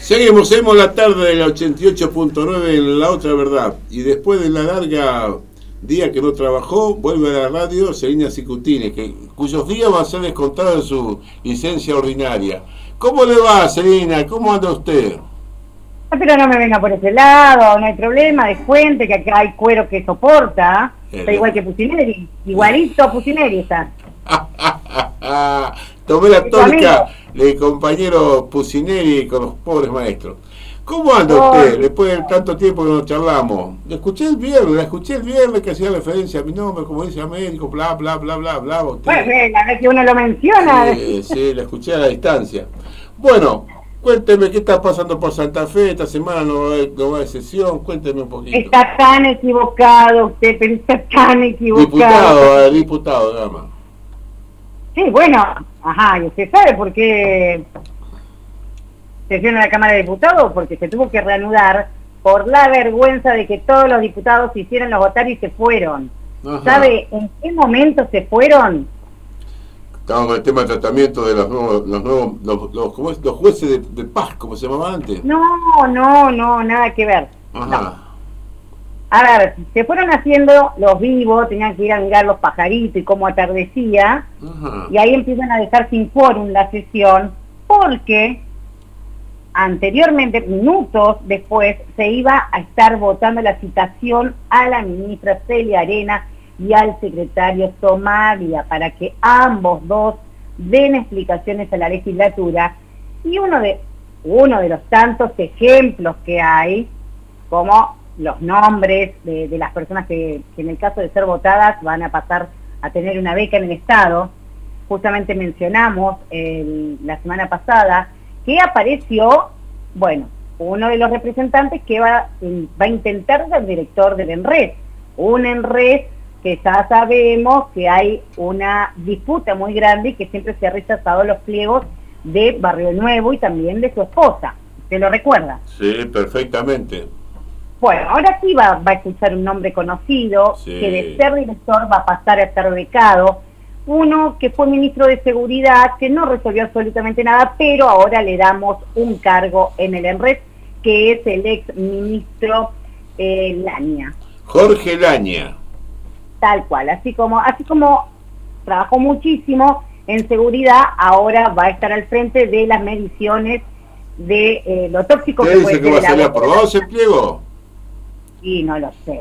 Seguimos la tarde del 88.9 en La Otra Verdad. Y después de la larga día que no trabajó, vuelve a la radio Celina Cicutini, cuyos días van a ser descontados en su licencia ordinaria. ¿Cómo le va, Celina? ¿Cómo anda usted? Pero no me venga por ese lado, no hay problema, descuente, que acá hay cuero que soporta. Está igual que Pucineri, igualito a Pucineri está. Tomé la tónica del compañero Pucineri con los pobres maestros. ¿Cómo anda usted después de tanto tiempo que nos charlamos? La escuché el viernes que hacía referencia a mi nombre, como dice Américo, bla, bla, bla, bla, bla. Usted. Pues a ver si uno lo menciona. Sí, la escuché a la distancia. Bueno, cuénteme qué está pasando por Santa Fe. Esta semana no va a haber sesión. Cuénteme un poquito. Está tan equivocado usted, pero está tan equivocado. Diputado, nada más. Sí, bueno, y usted sabe por qué sesiona la Cámara de Diputados, porque se tuvo que reanudar por la vergüenza de que todos los diputados hicieron los votar y se fueron. Ajá. ¿Sabe en qué momento se fueron? Estaban con el tema de tratamiento de los jueces de paz, como se llamaban antes. No, nada que ver. Ajá. No. A ver, se fueron haciendo los vivos, tenían que ir a mirar los pajaritos y cómo atardecía, y ahí empiezan a dejar sin quórum la sesión, porque anteriormente, minutos después, se iba a estar votando la citación a la ministra Celia Arena y al secretario Somaglia para que ambos dos den explicaciones a la legislatura, y uno de los tantos ejemplos que hay, como los nombres de las personas que en el caso de ser votadas van a pasar a tener una beca en el Estado. Justamente mencionamos la semana pasada que apareció, uno de los representantes que va a intentar ser director del ENRES, un ENRES que ya sabemos que hay una disputa muy grande y que siempre se ha rechazado los pliegos de Barrio Nuevo y también de su esposa. ¿Usted lo recuerda? Sí, perfectamente. Bueno, ahora sí va a escuchar un nombre conocido, sí, que de ser director va a pasar a ser becado, uno que fue ministro de Seguridad, que no resolvió absolutamente nada, pero ahora le damos un cargo en el ENRES, que es el ex ministro Laña. Jorge Laña. Tal cual, así como trabajó muchísimo en seguridad, ahora va a estar al frente de las mediciones de lo tóxico que puede ser. ¿Qué dice que va a ser aprobado ese pliego? Y no lo sé.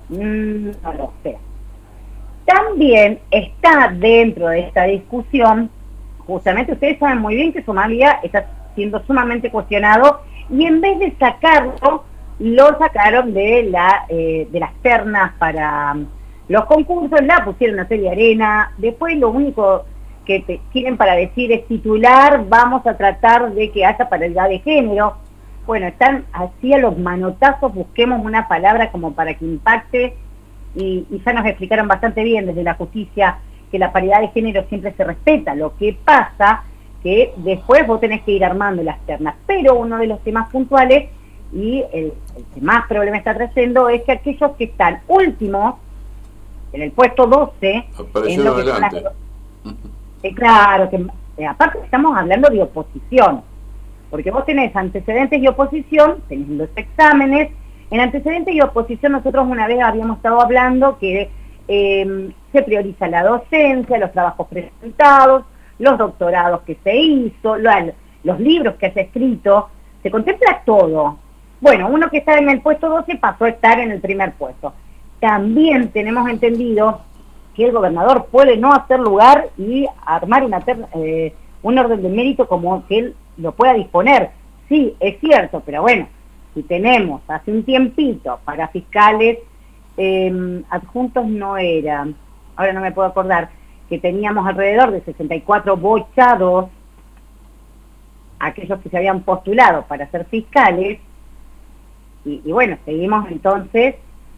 También está dentro de esta discusión, justamente ustedes saben muy bien que Somaglia está siendo sumamente cuestionado, y en vez de sacarlo, lo sacaron de las ternas para los concursos, la pusieron a Celia Arena. Después lo único que tienen para decir es titular, vamos a tratar de que haya paridad de género. Bueno, están así a los manotazos, busquemos una palabra como para que impacte, y ya nos explicaron bastante bien desde la justicia que la paridad de género siempre se respeta. Lo que pasa que después vos tenés que ir armando las ternas, pero uno de los temas puntuales y el que más problema está trayendo es que aquellos que están últimos en el puesto 12 aparecieron adelante. Claro, que aparte estamos hablando de oposición, porque vos tenés antecedentes y oposición, tenés los exámenes. En antecedentes y oposición nosotros una vez habíamos estado hablando que se prioriza la docencia, los trabajos presentados, los doctorados que se hizo, los libros que se ha escrito, se contempla todo. Bueno, uno que está en el puesto 12 pasó a estar en el primer puesto. También tenemos entendido que el gobernador puede no hacer lugar y armar un orden de mérito como que él lo pueda disponer. Sí, es cierto, pero bueno, si tenemos hace un tiempito para fiscales adjuntos no era, ahora no me puedo acordar, que teníamos alrededor de 64 bochados, aquellos que se habían postulado para ser fiscales, y bueno, seguimos entonces,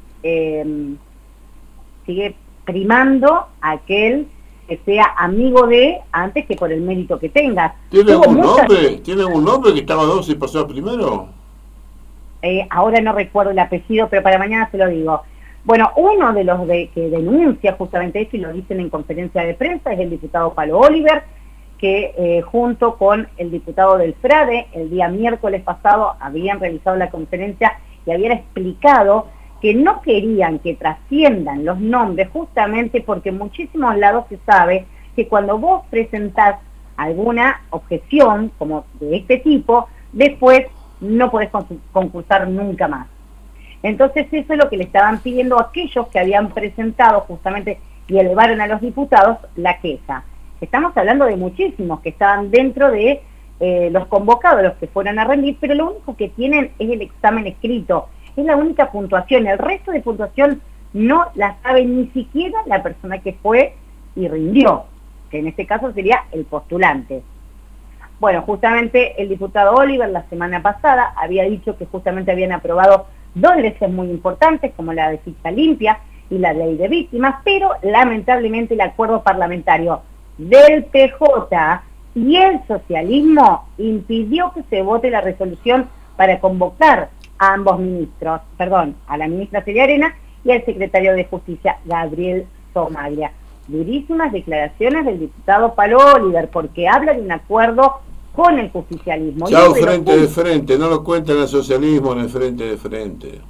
sigue primando aquel que sea amigo de, antes que por el mérito que tengas. ¿Tiene algún nombre que estaba 12 y pasó a primero? Ahora no recuerdo el apellido, pero para mañana se lo digo. Bueno, uno de los que denuncia justamente esto, y lo dicen en conferencia de prensa, es el diputado Palo Oliver, que junto con el diputado del FRADE, el día miércoles pasado, habían realizado la conferencia y habían explicado que no querían que trasciendan los nombres, justamente porque en muchísimos lados se sabe que cuando vos presentás alguna objeción como de este tipo, después no podés concursar nunca más. Entonces eso es lo que le estaban pidiendo a aquellos que habían presentado justamente y elevaron a los diputados la queja. Estamos hablando de muchísimos que estaban dentro de los convocados, los que fueron a rendir, pero lo único que tienen es el examen escrito, es la única puntuación. El resto de puntuación no la sabe ni siquiera la persona que fue y rindió, que en este caso sería el postulante. Bueno, justamente el diputado Oliver la semana pasada había dicho que justamente habían aprobado dos leyes muy importantes, como la de ficha limpia y la ley de víctimas, pero lamentablemente el acuerdo parlamentario del PJ y el socialismo impidió que se vote la resolución para convocar a ambos ministros, a la ministra Celia Arena y al secretario de Justicia, Gabriel Somaglia. Durísimas declaraciones del diputado Palo Oliver, porque habla de un acuerdo con el justicialismo. Chao, frente de frente, no lo cuentan el socialismo en el frente de frente.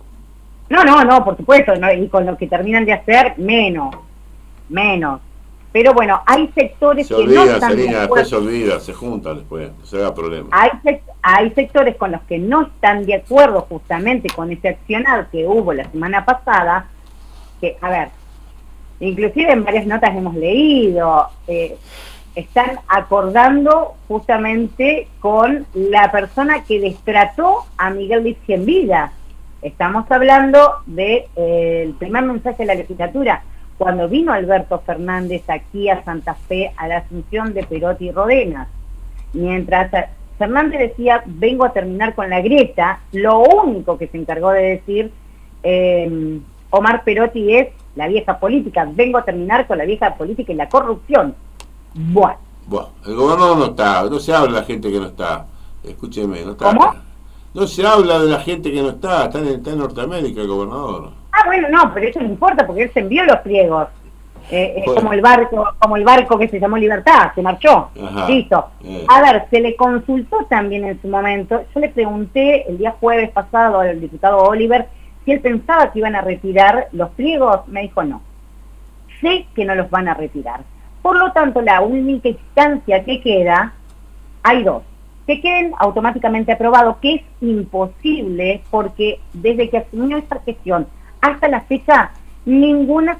No, por supuesto, no, y con lo que terminan de hacer, menos. Pero bueno, hay sectores se que olvida, no están Selina, de acuerdo. después se olvida, se juntan después, no se da problema. Hay sectores con los que no están de acuerdo justamente con ese accionar que hubo la semana pasada, que, a ver, inclusive en varias notas hemos leído, están acordando justamente con la persona que destrató a Miguel Lizzi en vida. Estamos hablando del primer mensaje de la legislatura, cuando vino Alberto Fernández aquí a Santa Fe a la asunción de Perotti y Rodenas. Mientras Fernández decía, vengo a terminar con la grieta, lo único que se encargó de decir Omar Perotti es la vieja política, vengo a terminar con la vieja política y la corrupción. Bueno, el gobernador no está, no se habla de la gente que no está, escúcheme, no está. ¿Cómo? No se habla de la gente que no está en Norteamérica el gobernador. Bueno, no, pero eso no importa porque él se envió los pliegos. Bueno. Como el barco que se llamó Libertad, se marchó. Ajá. Listo. A ver, se le consultó también en su momento. Yo le pregunté el día jueves pasado al diputado Oliver si él pensaba que iban a retirar los pliegos. Me dijo no. Sé que no los van a retirar. Por lo tanto, la única instancia que queda, hay dos. Que queden automáticamente aprobados, que es imposible porque desde que asumió esta gestión hasta la fecha, ningunos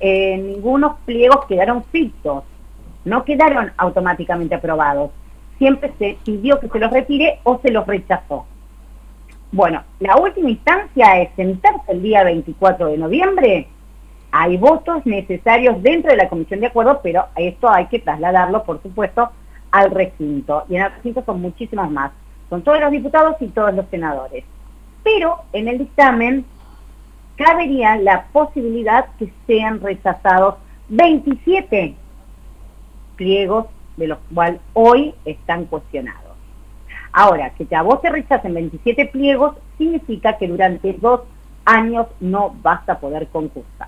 pliegos quedaron fictos, no quedaron automáticamente aprobados. Siempre se pidió que se los retire o se los rechazó. Bueno, la última instancia es sentarse el día 24 de noviembre. Hay votos necesarios dentro de la comisión de acuerdo, pero esto hay que trasladarlo, por supuesto, al recinto. Y en el recinto son muchísimos más. Son todos los diputados y todos los senadores. Pero en el dictamen cabería la posibilidad que sean rechazados 27 pliegos, de los cuales hoy están cuestionados. Ahora, que a vos te rechacen 27 pliegos, significa que durante 2 años no vas a poder concursar.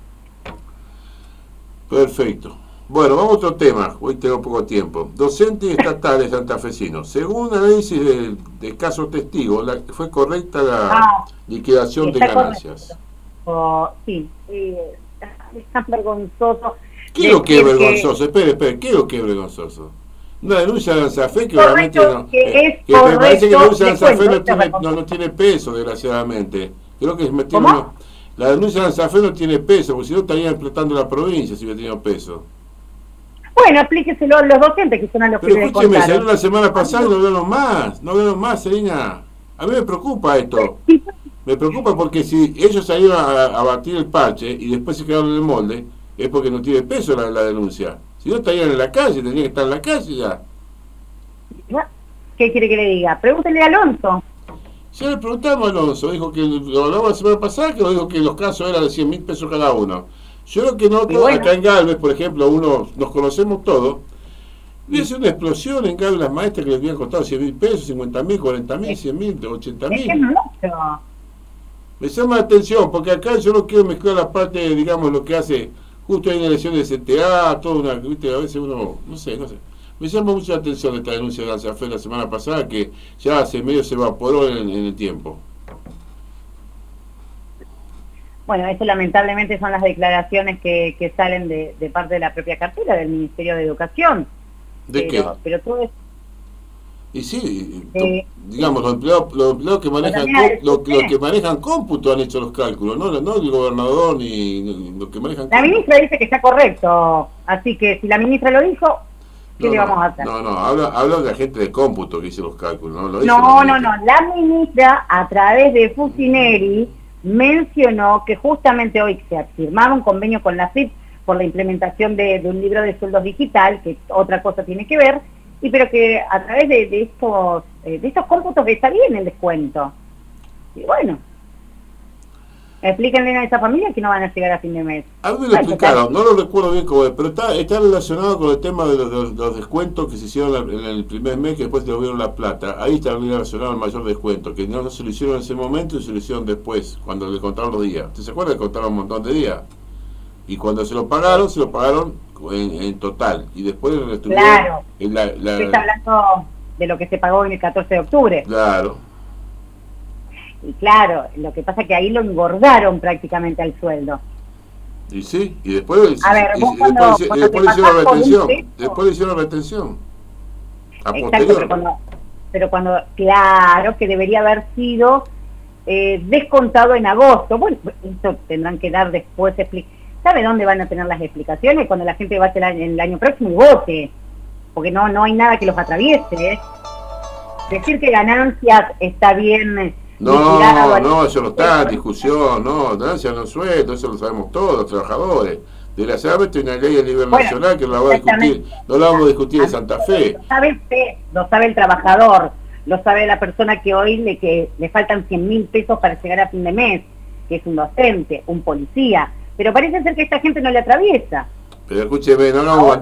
Perfecto. Bueno, vamos a otro tema, hoy tengo poco tiempo. Docentes estatales santafesinos. Según análisis de casos testigos, fue correcta la liquidación de ganancias. Sí, es tan vergonzoso. ¿Qué es lo que es vergonzoso? Espere, ¿qué es lo que es vergonzoso? Una denuncia de Anzafé que obviamente no... que me parece que la denuncia de Anzafé no tiene peso, desgraciadamente. Creo que la denuncia de Anzafé no tiene peso, porque si no estarían explotando la provincia si hubiera tenido peso. Bueno, aplíqueselo a los docentes que son a los pero que le escúcheme, contaron. salió la semana pasada y no vieron más, Selina. A mí me preocupa esto. Me preocupa porque si ellos salieron a batir el parche y después se quedaron en el molde, es porque no tiene peso la denuncia. Si no estarían en la calle, tendrían que estar en la calle ya. ¿Qué quiere que le diga? Pregúntele a Alonso. Ya le preguntamos a Alonso, dijo que lo hablamos la semana pasada, que dijo que los casos eran de 100.000 pesos cada uno. Yo lo que noto, acá en Galvez, por ejemplo, nos conocemos todos, hubiese una explosión en Galvez, las maestras que les habían costado 100.000 pesos, 50.000, 40.000, 100.000, 80.000. Es mucho. Me llama la atención, porque acá yo no quiero mezclar la parte, digamos, lo que hace justo ahí en la elección de CTA, toda una, ¿viste? A veces uno, no sé. Me llama mucho la atención esta denuncia de ANSAFE la semana pasada, que ya hace medio se evaporó en el tiempo. Bueno, eso lamentablemente son las declaraciones que salen de parte de la propia cartera del Ministerio de Educación. ¿De qué? Pero todo es... Y sí, digamos, los empleados que manejan los que manejan cómputo han hecho los cálculos, no el gobernador ni los que manejan La ministra dice que está correcto, así que si la ministra lo dijo, ¿qué le vamos a hacer? Habla de la gente de cómputo que hizo los cálculos, ¿no? No, la ministra a través de Fucineri mencionó que justamente hoy se firmaba un convenio con la FIP por la implementación de un libro de sueldos digital, que otra cosa tiene que ver, y pero que a través de estos cómputos que está bien el descuento. Y bueno, explíquenle a esa familia que no van a llegar a fin de mes. A mí me lo explicaron, no lo recuerdo bien cómo es, pero está relacionado con el tema de los descuentos que se hicieron en el primer mes, que después devolvieron la plata. Ahí está relacionado el mayor descuento, que no se lo hicieron en ese momento y se lo hicieron después, cuando le contaron los días. ¿Usted se acuerda que contaron un montón de días? Y cuando se lo pagaron en total. Y después le retuvieron... Claro, usted está hablando de lo que se pagó en el 14 de octubre. Claro. Y claro, lo que pasa es que ahí lo engordaron prácticamente al sueldo. Y sí, y después le hicieron retención. Exacto, pero cuando claro que debería haber sido descontado en agosto. Bueno, esto tendrán que dar después ¿sabe dónde van a tener las explicaciones? Cuando la gente vaya el año próximo y vote, porque no hay nada que los atraviese. Decir que ganancias está bien. No, eso no está en discusión, ganancias no sueldo, eso lo sabemos todos, los trabajadores. Desgraciadamente hay una ley a nivel nacional que no la vamos a discutir en Santa Fe. Lo sabe el trabajador, lo sabe la persona que hoy le faltan 100.000 pesos para llegar a fin de mes, que es un docente, un policía, pero parece ser que esta gente no le atraviesa. Pero escúcheme, no hagamos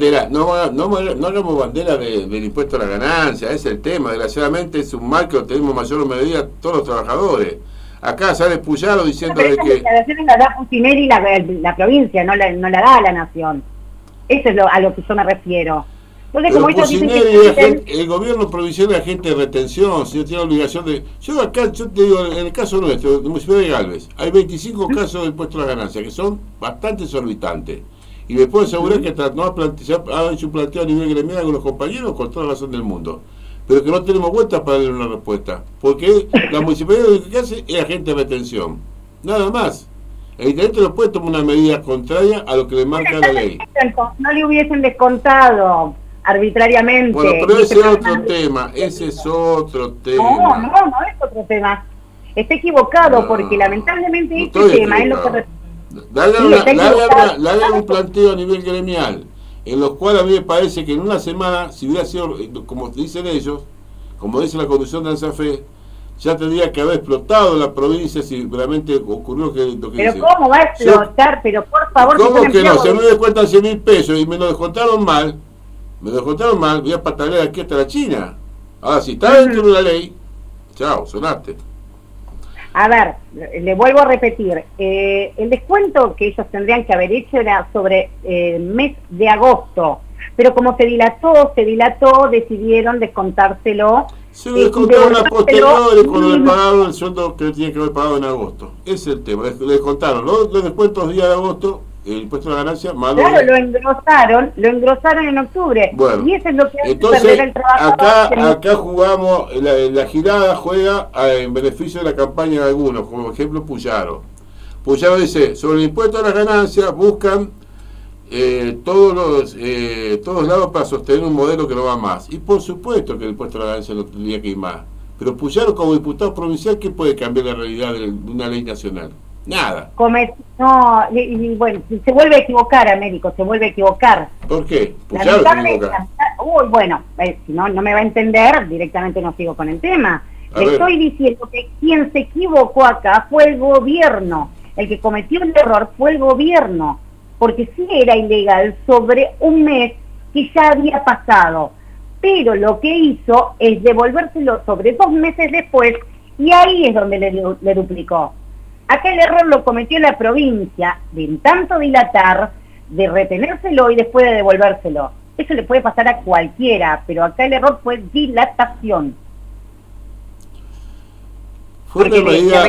bandera del impuesto a la ganancia, ese es el tema. Desgraciadamente es un mal que lo tenemos mayor medida todos los trabajadores. Acá sale Puyaro diciendo de que... Las declaraciones las da Fucineri la provincia, no la da la nación. Eso es a lo que yo me refiero. Entonces, como ellos dicen el gobierno provincial es agente de retención, si no tiene obligación de... Yo te digo, en el caso nuestro, de Municipalidad de Galvez, hay 25 casos de impuesto a la ganancia, que son bastante exorbitantes. Y les puedo asegurar que se ha hecho un planteo a nivel gremial con los compañeros con toda la razón del mundo. Pero que no tenemos vueltas para darle una respuesta. Porque la municipalidad lo que hace es agente de retención. Nada más. El intendente no puede tomar una medida contraria a lo que le marca la ley. No le hubiesen descontado arbitrariamente. Bueno, pero ese es otro tema. Ese es otro tema. No es otro tema. Está equivocado porque lamentablemente este tema es lo que... Le hagan un planteo a nivel gremial, en los cuales a mí me parece que en una semana, si hubiera sido, como dicen ellos, como dice la conducción de ANSAFE, ya tendría que haber explotado la provincia si realmente ocurrió lo que pero dice. ¿Cómo va a explotar? Pero por favor... ¿Cómo que no? Si a mí me descuentan 100.000 pesos y me lo descontaron mal, voy a patalear aquí hasta la China. Ahora, si está dentro de la ley, chao, sonaste. A ver, le vuelvo a repetir, el descuento que ellos tendrían que haber hecho era sobre el mes de agosto, pero como se dilató, decidieron descontárselo. Se lo descontaron a posteriori cuando le pagaron el sueldo que le tenían que haber pagado en agosto. Ese es el tema, le descontaron los descuentos días de agosto, el impuesto a la ganancia, malo. Claro, lo engrosaron en octubre. Bueno, y eso es lo que hace entonces, perder el trabajo. Acá jugamos, la girada juega en beneficio de la campaña de algunos, como por ejemplo Puyaro. Puyaro dice, sobre el impuesto a las ganancias buscan todos lados para sostener un modelo que no va más. Y por supuesto que el impuesto a la ganancia no tendría que ir más. Pero Puyaro como diputado provincial, ¿qué puede cambiar la realidad de una ley nacional? Nada. Y bueno, se vuelve a equivocar, Américo, se vuelve a equivocar. ¿Por qué? Puyaro se equivoca. Bueno, si no me va a entender, directamente no sigo con el tema. Le estoy diciendo que quien se equivocó acá fue el gobierno. El que cometió el error fue el gobierno. Porque sí era ilegal sobre un mes que ya había pasado. Pero lo que hizo es devolvérselo sobre 2 meses después y ahí es donde le duplicó. Acá el error lo cometió la provincia de en tanto dilatar, de retenérselo y después de devolvérselo. Eso le puede pasar a cualquiera, pero acá el error fue dilatación. Fue una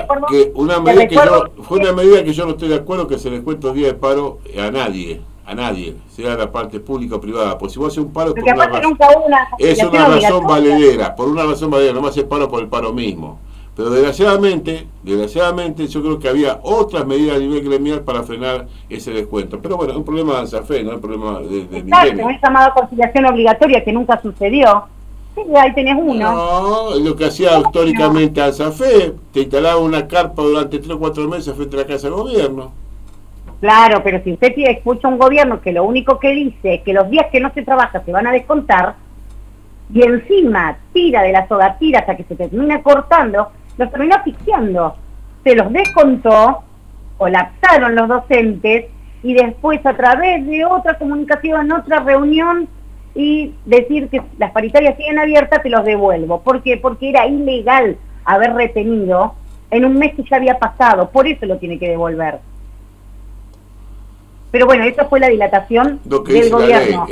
medida que yo no estoy de acuerdo, que se descuenta 10 de paro a nadie, sea la parte pública o privada. Pues si vos haces un paro es una razón valedera, por una razón valedera, no me hace paro por el paro mismo. Pero desgraciadamente, yo creo que había otras medidas a nivel gremial para frenar ese descuento. Pero bueno, es un problema de ANSAFE, no es un problema de mi gremio. Un llamado a conciliación obligatoria que nunca sucedió. Sí, ahí tenés uno. No, lo que hacía históricamente ANSAFE, te instalaba una carpa durante 3 o 4 meses frente a la Casa de Gobierno. Claro, pero si usted escucha un gobierno que lo único que dice es que los días que no se trabaja se van a descontar, y encima tira de la soga, tira hasta que se termina cortando, los terminó asfixiando. Se los descontó, colapsaron los docentes, y después a través de otra comunicación, otra reunión, y decir que las paritarias siguen abiertas, te los devuelvo. ¿Por qué? Porque era ilegal haber retenido en un mes que ya había pasado, por eso lo tiene que devolver. Pero bueno, eso fue la dilatación del gobierno.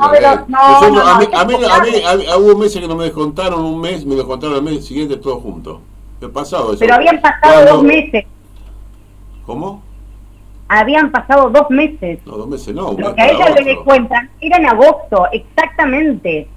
Hubo meses que no me descontaron un mes, me descontaron el mes siguiente todos juntos. ¿Qué pasado eso? Pero habían pasado 2 meses. ¿Cómo? Habían pasado 2 meses. No, 2 meses no. Lo que a ella le descuentan era en agosto, exactamente.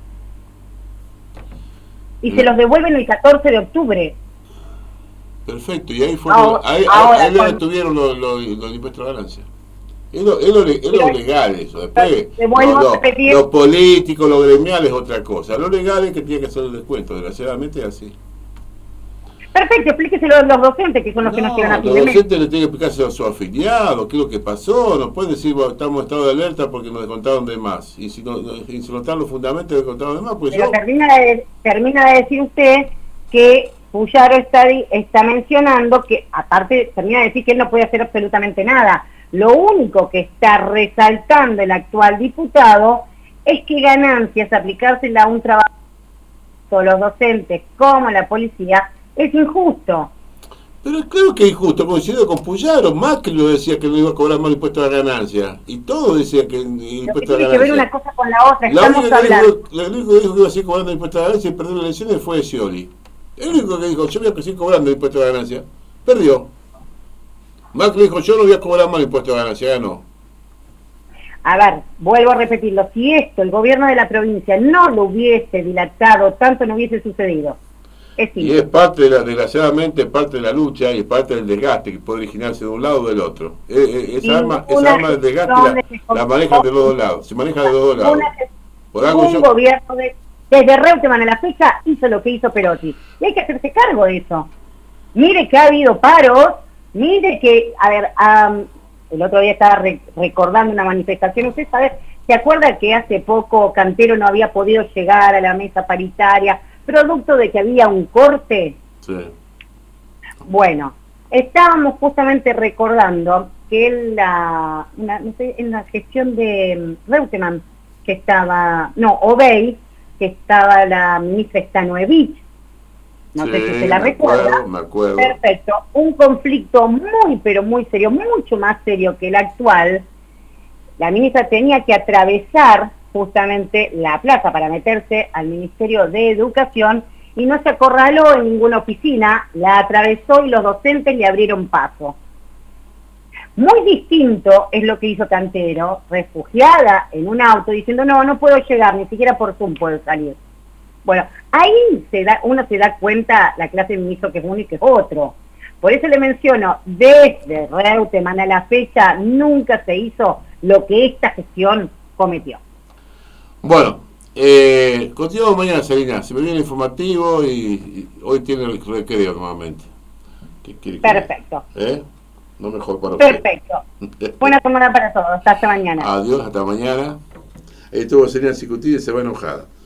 Y se los devuelven el 14 de octubre. Perfecto, y ahí fue ahí le retuvieron los impuestos de ganancia. Es lo legal eso. Después lo político, lo gremial es otra cosa. Lo legal es que tiene que hacer el descuento. Desgraciadamente es así. Perfecto, explíqueselo a los docentes, que son los que nos quedan aquí. Los docentes le tienen que explicarse a sus afiliados qué es lo que pasó. No pueden decir, bueno, estamos en estado de alerta porque nos descontaron de más. Y si no están los fundamentos, descontaron de más, pues pero termina de decir usted que Puyaro está mencionando que, aparte, termina de decir que él no puede hacer absolutamente nada. Lo único que está resaltando el actual diputado es que ganancias, aplicársela a un trabajo, los docentes como la policía, es injusto. Pero creo que es injusto, coincido con Puyaro. Macri lo decía que no iba a cobrar más impuestos a ganancia. Y todo decía que impuestos a ganancia. Tiene que ver una cosa con la otra. Lo único que dijo que iba a seguir cobrando impuestos a ganancia y perdió las elecciones fue Scioli. El único que dijo, yo voy a seguir cobrando impuestos a ganancia. Perdió. Macri dijo, yo no voy a cobrar más impuestos a ganancia, ganó. A ver, vuelvo a repetirlo. Si esto, el gobierno de la provincia, no lo hubiese dilatado, tanto no hubiese sucedido. Y es parte, desgraciadamente, parte de la lucha y parte del desgaste que puede originarse de un lado o del otro. Esa arma del desgaste la manejan de los dos lados. Se maneja de los dos lados. Gobierno desde Reutemann a la fecha hizo lo que hizo Perotti. Y hay que hacerse cargo de eso. Mire que ha habido paros, mire que, a ver, el otro día estaba recordando una manifestación. ¿Usted se acuerda que hace poco Cantero no había podido llegar a la mesa paritaria, producto de que había un corte? Sí. Bueno, estábamos justamente recordando que en la gestión de Reutemann, que estaba, Obey, que estaba la ministra Stanoevich, no sé si se la recuerda. Me acuerdo. Perfecto, un conflicto muy, pero muy serio, mucho más serio que el actual. La ministra tenía que atravesar justamente la plaza para meterse al Ministerio de Educación y no se acorraló en ninguna oficina, la atravesó y los docentes le abrieron paso. Muy distinto es lo que hizo Cantero, refugiada en un auto, diciendo no puedo llegar, ni siquiera por Zoom puedo salir. Bueno, ahí uno se da cuenta la clase de ministro que es uno y que es otro. Por eso le menciono, desde Reutemann a la fecha nunca se hizo lo que esta gestión cometió. Bueno, continuamos mañana, Selina. Se me viene informativo y hoy tiene el recreo nuevamente. Perfecto. No mejor para usted. Perfecto. Buena semana para todos. Hasta mañana. Adiós, hasta mañana. Estuvo Selina Cicuti y se va enojada.